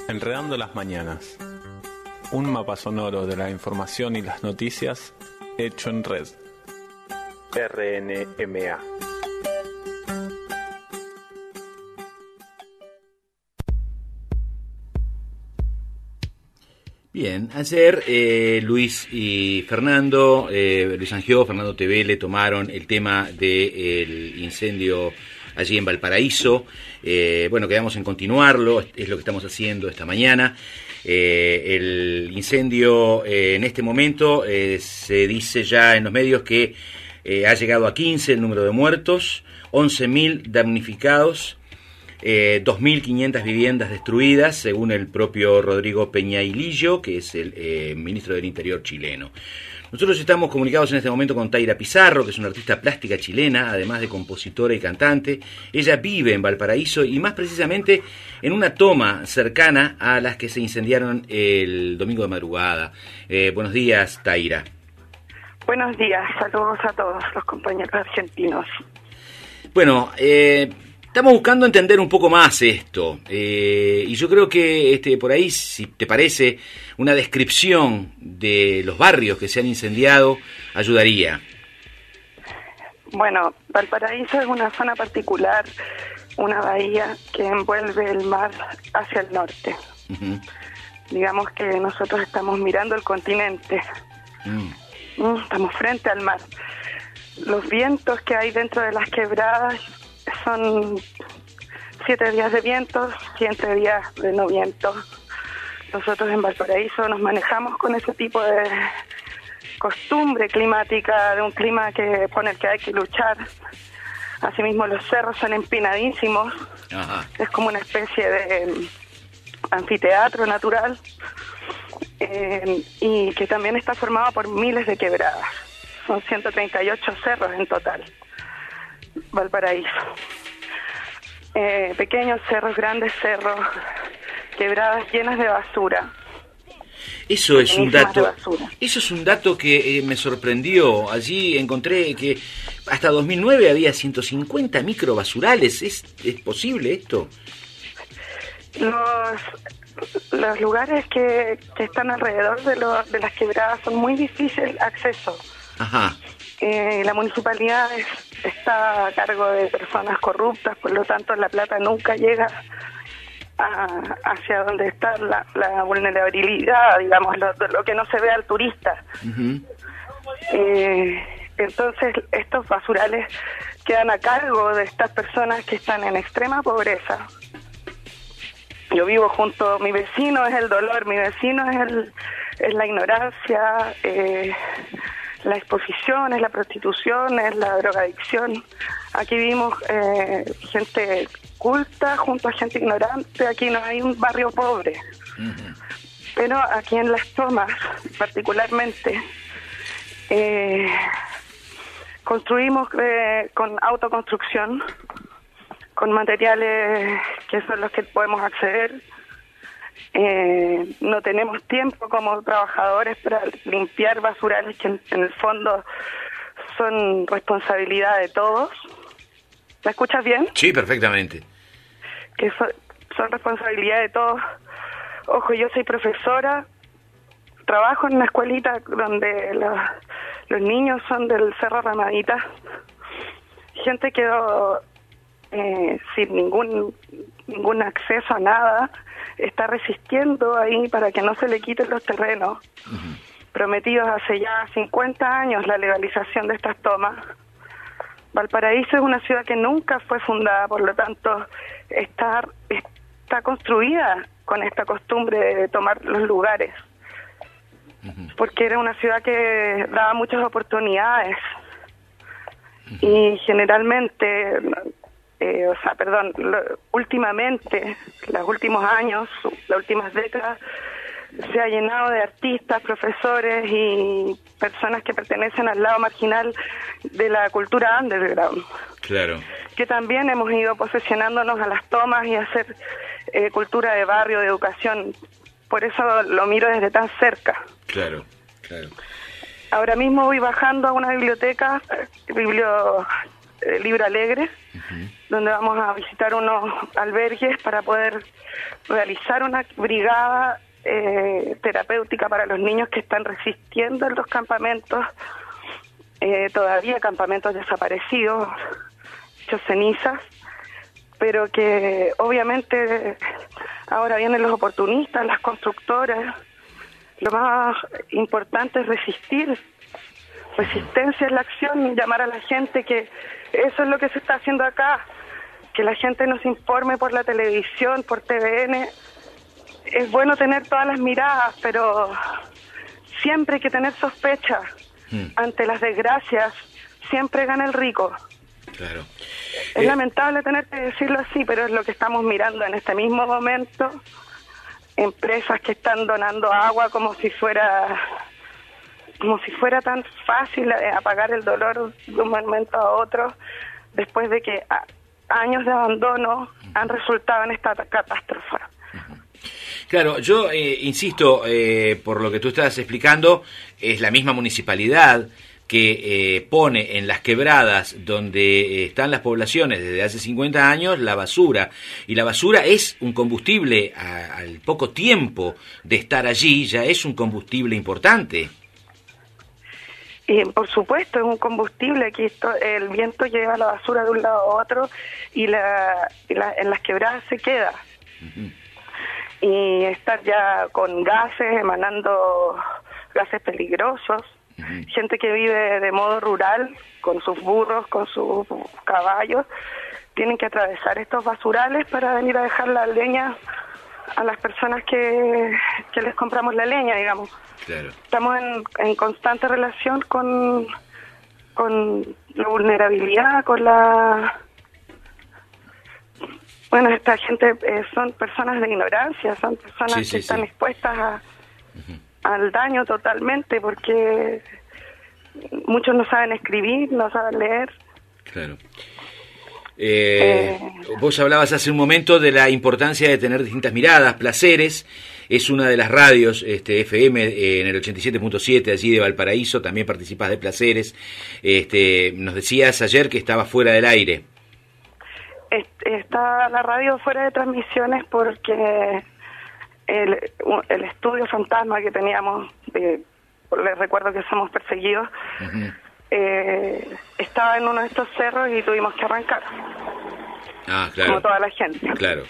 Enredando las mañanas. Un mapa sonoro de la información y las noticias hecho en red. RNMA. Bien, ayer Luis y Fernando, Luis Angió, Fernando Tevele tomaron el tema del incendio allí en Valparaíso. Bueno, quedamos en continuarlo, es lo que estamos haciendo esta mañana. El incendio en este momento se dice ya en los medios que ha llegado a 15 el número de muertos, 11.000 damnificados, 2.500 viviendas destruidas, según el propio Rodrigo Peñailillo, que es el ministro del Interior chileno. Nosotros estamos comunicados en este momento con Taira Pizarro, que es una artista plástica chilena, además de compositora y cantante. Ella vive en Valparaíso y más precisamente en una toma cercana a las que se incendiaron el domingo de madrugada. Buenos días, Taira. Buenos días, saludos a todos los compañeros argentinos. Bueno, estamos buscando entender un poco más esto, y yo creo que por ahí, si te parece, una descripción de los barrios que se han incendiado ayudaría. Bueno, Valparaíso es una zona particular, una bahía que envuelve el mar hacia el norte. Uh-huh. Digamos que nosotros estamos mirando el continente, estamos frente al mar. Los vientos que hay dentro de las quebradas son 7 días de viento, 7 días de no viento. Nosotros en Valparaíso nos manejamos con ese tipo de costumbre climática, de un clima con el que hay que luchar. Asimismo, los cerros son empinadísimos. Ajá. Es como una especie de anfiteatro natural, y que también está formado por miles de quebradas. Son 138 cerros en total. Valparaíso. Pequeños cerros, grandes cerros, quebradas llenas de basura. Eso es un dato que me sorprendió. Allí encontré que hasta 2009 había 150 microbasurales. ¿Es posible esto? Los lugares que están alrededor de las quebradas son muy difícil acceso. Ajá. La municipalidad está a cargo de personas corruptas, por lo tanto la plata nunca llega hacia donde está la vulnerabilidad, digamos, lo que no se ve al turista. Uh-huh. Entonces estos basurales quedan a cargo de estas personas que están en extrema pobreza. Yo vivo junto, mi vecino es el dolor, mi vecino es la ignorancia, la exposición, es la prostitución, es la drogadicción. Aquí vivimos gente culta junto a gente ignorante. Aquí no hay un barrio pobre. Uh-huh. Pero aquí en Las Tomas, particularmente, construimos con autoconstrucción, con materiales que son los que podemos acceder. No tenemos tiempo como trabajadores para limpiar basurales que en el fondo son responsabilidad de todos. ¿Me escuchas bien? Sí, perfectamente. Que son responsabilidad de todos. Ojo, yo soy profesora, trabajo en una escuelita donde los niños son del Cerro Ramadita. Gente quedó sin ningún acceso a nada. Está resistiendo ahí para que no se le quiten los terrenos. Uh-huh. Prometidos hace ya 50 años la legalización de estas tomas. Valparaíso es una ciudad que nunca fue fundada, por lo tanto está construida con esta costumbre de tomar los lugares. Uh-huh. Porque era una ciudad que daba muchas oportunidades. Uh-huh. Y generalmente... últimamente, los últimos años, las últimas décadas, se ha llenado de artistas, profesores y personas que pertenecen al lado marginal de la cultura underground. Claro. Que también hemos ido posesionándonos a Las Tomas y a hacer cultura de barrio, de educación. Por eso lo miro desde tan cerca. Claro, claro. Ahora mismo voy bajando a una biblioteca, Libro Alegre, donde vamos a visitar unos albergues para poder realizar una brigada terapéutica para los niños que están resistiendo en los campamentos, todavía campamentos desaparecidos, hechos cenizas, pero que obviamente ahora vienen los oportunistas, las constructoras. Lo más importante es resistir. Resistencia es la acción, llamar a la gente, que eso es lo que se está haciendo acá, que la gente nos informe por la televisión, por TVN. Es bueno tener todas las miradas, pero siempre hay que tener sospechas. Ante las desgracias siempre gana el rico. Claro. Es lamentable tener que decirlo así, pero es lo que estamos mirando en este mismo momento. Empresas que están donando agua como si fuera tan fácil apagar el dolor de un momento a otro, después de que años de abandono han resultado en esta catástrofe. Claro, yo insisto, por lo que tú estás explicando, es la misma municipalidad que pone en las quebradas donde están las poblaciones desde hace 50 años la basura, y la basura es un combustible al poco tiempo de estar allí, ya es un combustible importante. Y por supuesto es un combustible, aquí el viento lleva la basura de un lado a otro y en las quebradas se queda. Y estar ya con gases, emanando gases peligrosos, gente que vive de modo rural, con sus burros, con sus caballos, tienen que atravesar estos basurales para venir a dejar la leña a las personas que les compramos la leña, digamos. Claro. Estamos en constante relación con la vulnerabilidad, con la... Bueno, esta gente son personas de ignorancia, son personas que están expuestas al daño totalmente, porque muchos no saben escribir, no saben leer. Claro. Vos hablabas hace un momento de la importancia de tener distintas miradas. Placeres es una de las radios FM en el 87.7 allí de Valparaíso, también participás de Placeres. Nos decías ayer que estaba fuera del aire. Está la radio fuera de transmisiones porque el estudio fantasma que teníamos, les recuerdo que somos perseguidos, estaba en uno de estos cerros y tuvimos que arrancar. Ah, claro. Como toda la gente. Claro.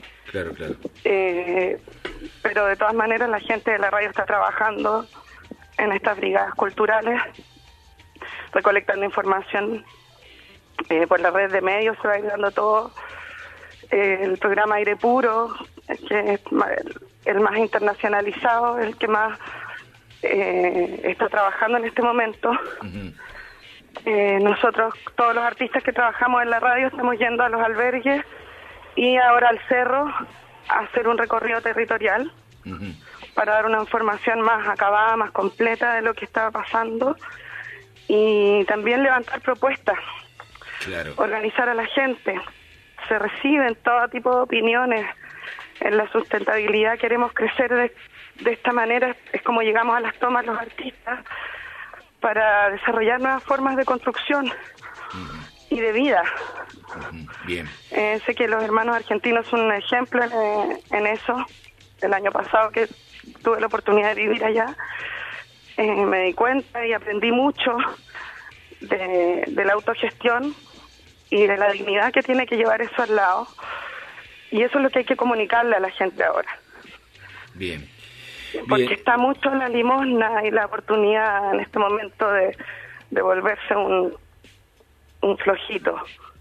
Pero de todas maneras la gente de la radio está trabajando en estas brigadas culturales, recolectando información por la red de medios, se va dando todo. El programa Aire Puro, que es el más internacionalizado, el que más está trabajando en este momento. Nosotros, todos los artistas que trabajamos en la radio, estamos yendo a los albergues y ahora al cerro a hacer un recorrido territorial para dar una información más acabada, más completa de lo que está pasando, y también levantar propuestas. Claro. Organizar a la gente. Se reciben todo tipo de opiniones. En la sustentabilidad queremos crecer de esta manera. Es como llegamos a las tomas los artistas, para desarrollar nuevas formas de construcción y de vida. Bien. Sé que los hermanos argentinos son un ejemplo en eso. El año pasado que tuve la oportunidad de vivir allá, me di cuenta y aprendí mucho de la autogestión y de la dignidad que tiene que llevar eso al lado. Y eso es lo que hay que comunicarle a la gente ahora. Bien. Porque está mucho la limosna y la oportunidad en este momento de volverse un flojito.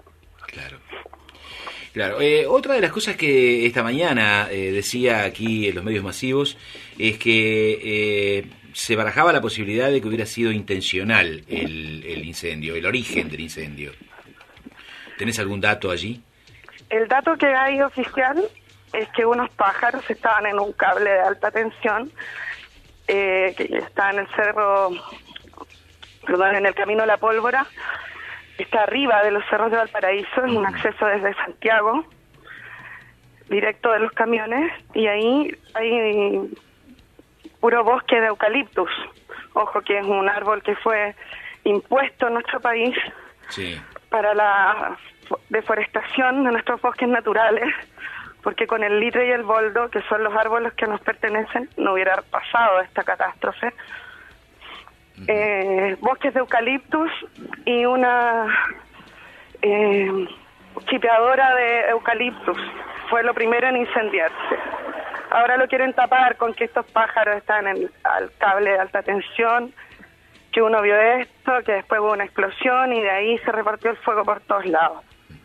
Claro. Otra de las cosas que esta mañana decía aquí en los medios masivos es que se barajaba la posibilidad de que hubiera sido intencional el incendio, el origen del incendio. ¿Tenés algún dato allí? El dato que hay oficial es que unos pájaros estaban en un cable de alta tensión que está en el cerro, en el Camino de la Pólvora, está arriba de los cerros de Valparaíso, es un acceso desde Santiago, directo de los camiones, y ahí hay puro bosque de eucaliptus. Ojo que es un árbol que fue impuesto en nuestro país para la deforestación de nuestros bosques naturales, porque con el litre y el boldo, que son los árboles que nos pertenecen, no hubiera pasado esta catástrofe. Bosques de eucaliptus y una chipeadora de eucaliptus fue lo primero en incendiarse. Ahora lo quieren tapar con que estos pájaros están al cable de alta tensión, que uno vio esto, que después hubo una explosión y de ahí se repartió el fuego por todos lados.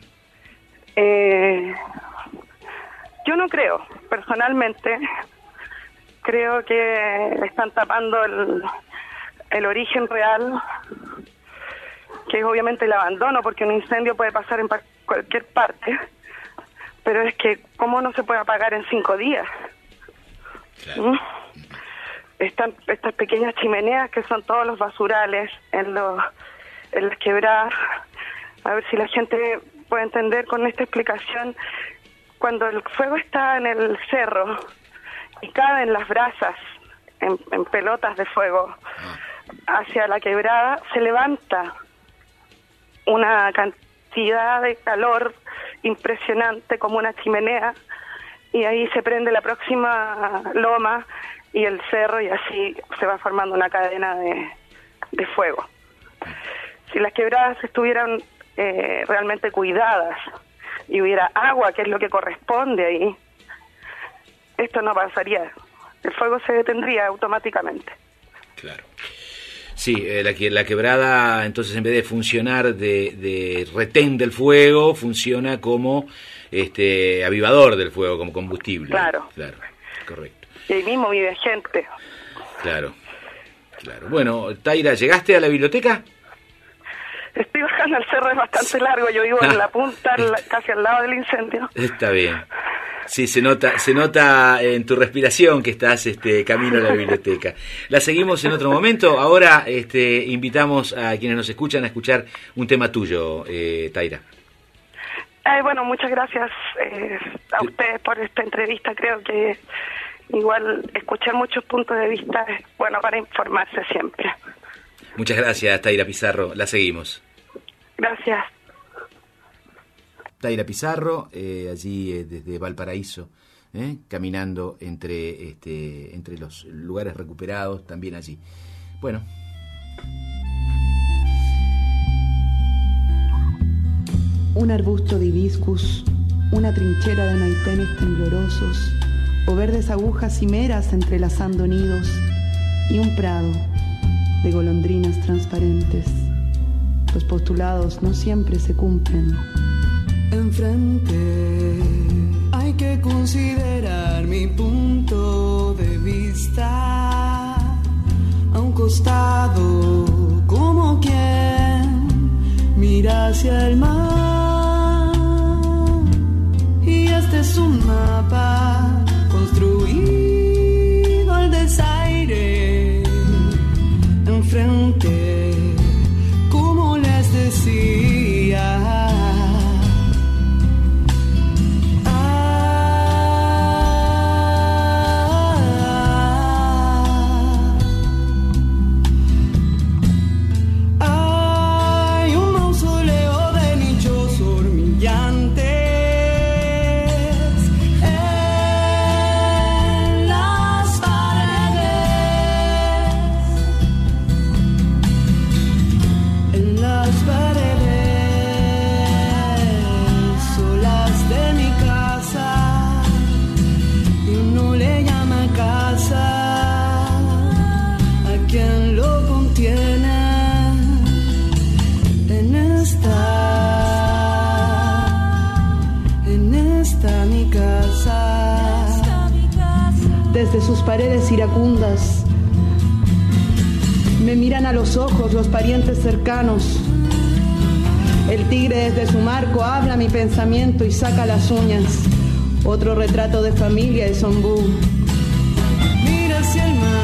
Yo no creo, personalmente, creo que están tapando el origen real, que es obviamente el abandono, porque un incendio puede pasar en cualquier parte, pero es que ¿cómo no se puede apagar en 5 días? Claro. Estas pequeñas chimeneas que son todos los basurales en las quebradas, a ver si la gente puede entender con esta explicación. Cuando el fuego está en el cerro y caen las brasas en pelotas de fuego hacia la quebrada, se levanta una cantidad de calor impresionante como una chimenea, y ahí se prende la próxima loma y el cerro, y así se va formando una cadena de fuego. Si las quebradas estuvieran realmente cuidadas y hubiera agua, que es lo que corresponde ahí, esto no pasaría. El fuego se detendría automáticamente. Claro. Sí, la quebrada, entonces, en vez de funcionar de retén del fuego, funciona como avivador del fuego, como combustible. Claro. Claro, correcto. Y ahí mismo vive gente. Claro. Bueno, Taira, ¿llegaste a la biblioteca? Estoy bajando al cerro, es bastante largo, yo vivo en la punta, casi al lado del incendio. Está bien. Sí, se nota en tu respiración que estás camino a la biblioteca. La seguimos en otro momento. Ahora invitamos a quienes nos escuchan a escuchar un tema tuyo, Taira. Bueno, muchas gracias a ustedes por esta entrevista. Creo que igual escuchar muchos puntos de vista es bueno para informarse siempre. Muchas gracias, Taira Pizarro. La seguimos. Gracias. Taira Pizarro, allí desde Valparaíso, caminando entre los lugares recuperados, también allí. Bueno. Un arbusto de hibiscus, una trinchera de maitenes temblorosos, o verdes agujas cimeras entrelazando nidos, y un prado de golondrinas transparentes. Los postulados no siempre se cumplen. Enfrente hay que considerar mi punto de vista. A un costado, como quien mira hacia el mar. Y este es un mapa construido al desaire. Enfrente, como les decía. Desde sus paredes iracundas me miran a los ojos los parientes cercanos. El tigre desde su marco habla mi pensamiento y saca las uñas. Otro retrato de familia de Zombú. Mira hacia el mar.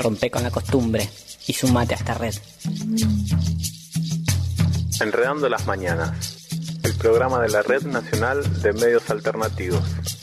rompe con la costumbre y sumate a esta red. Enredando las mañanas, el programa de la Red Nacional de Medios Alternativos.